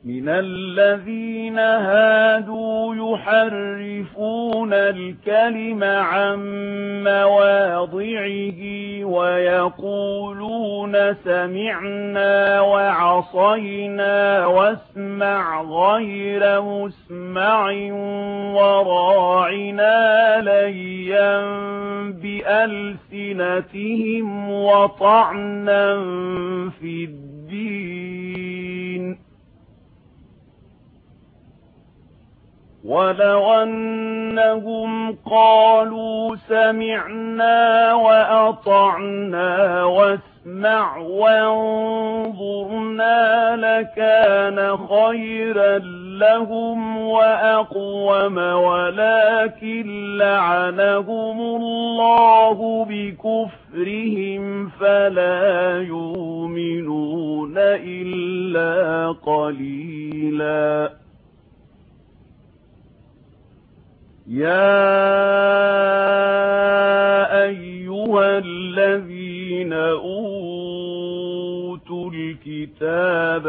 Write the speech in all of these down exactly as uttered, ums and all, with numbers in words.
من الذين هادوا يحرفون الكلم عن مواضعه ويقولون سمعنا وعصينا واسمع غير مسمع وراعنا ليا بألسنتهم وطعنا في الدين ولو أنهم قالوا سمعنا وأطعنا واسمع وانظرنا لكان خيرا لهم وأقوم ولكن لعنهم الله بكفرهم فلا يؤمنون إلا قليلا يا أيها الذين أوتوا الكتاب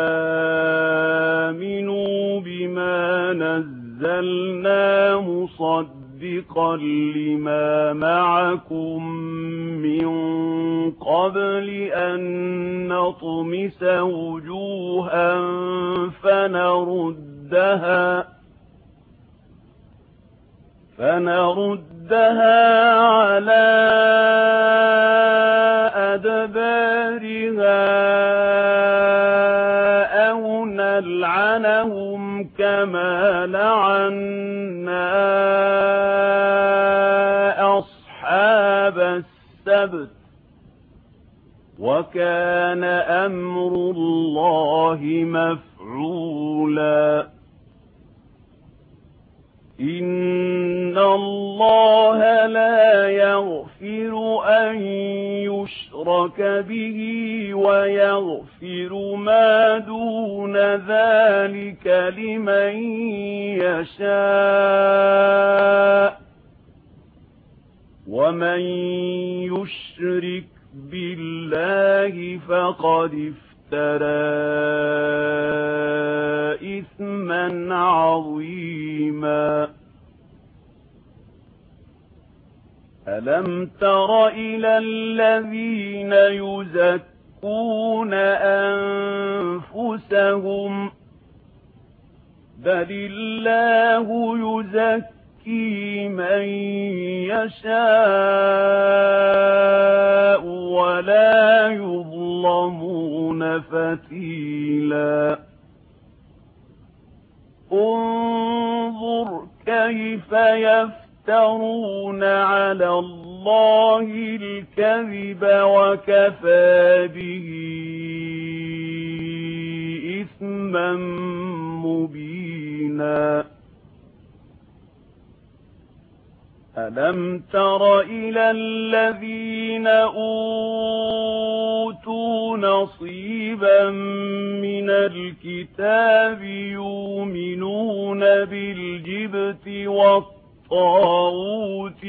آمنوا بما نزلنا مصدقا لما معكم من قبل أن نطمس وجوها فنردها فنردها على أدبارها أو نلعنهم كما لعنا أصحاب السبت وكان أمر الله مفعولا إن الله لا يغفر أن يشرك به ويغفر ما دون ذلك لمن يشاء ومن يشرك بالله فقد افترى إثما عظيما ألم تر إلى الذين يزكون أنفسهم بل الله يزكي من يشاء ولا يظلمون فتيلا انظر كيف يفترون على الله الكذب وكفى به إثما مبينا ألم تر إلى الذين أوتوا نصيبا من الكتاب يؤمنون بالجبت والطاغوت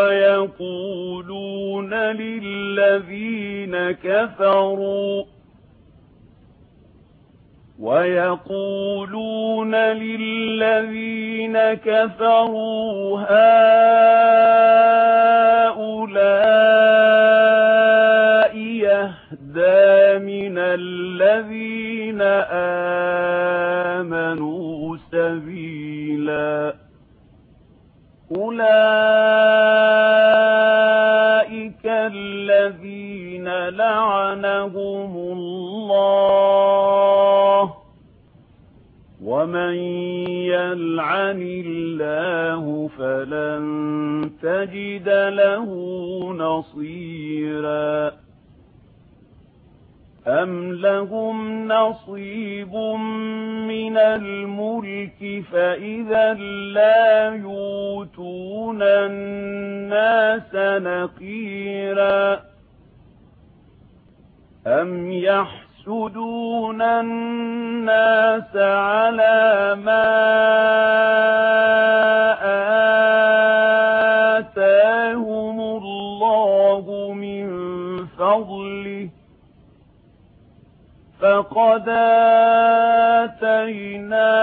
ويقولون للذين كفروا ويقولون للذين كفروا هؤلاء يهدى من الذين آمنوا سبيلا أولئك الذين لعنهم الله ومن يلعن الله فلن تجد له نصيرا أم لهم نصيب من الملك فإذا لا يؤتون الناس نقيرا أم يحسدون الناس على ما آتاهم الله من فضله فقد ولقد آتينا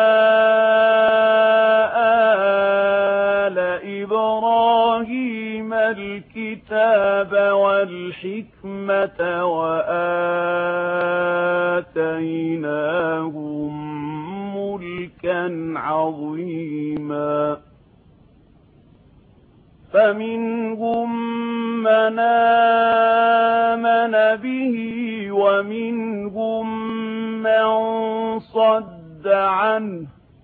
آل إبراهيم الكتاب والحكمة وآتيناهم ملكا عظيما فمنهم من آمن به ومنهم من صد عنه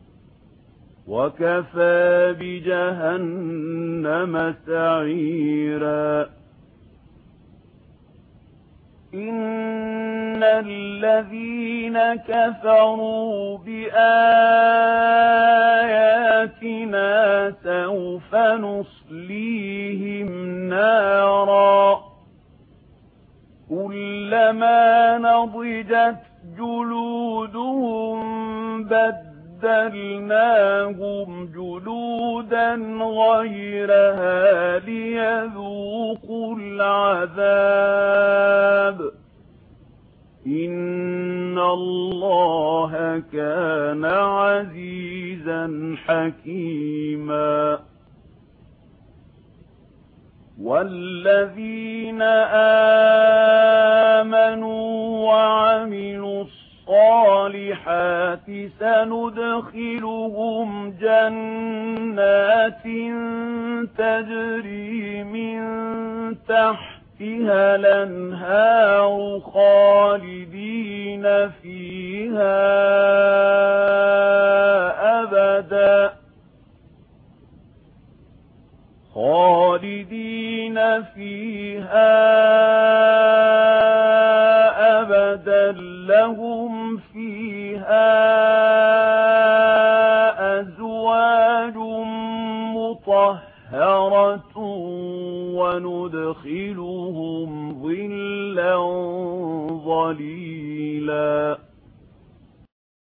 وكفى بجهنم سعيرا إن الذين كفروا بآياتنا سوف نصليهم نارا كلما نضجت جلودهم بدلناهم جلودا غيرها ليذوقوا العذاب إن الله كان عزيزا حكيما والذين آمنوا وعملوا الصالحات سندخلهم جنات تجري من تحتها الأنهار خالدين فيها أبدا خالدين فيها أبدا لهم فيها أزواج مطهرة وندخلهم ظلا ظليلا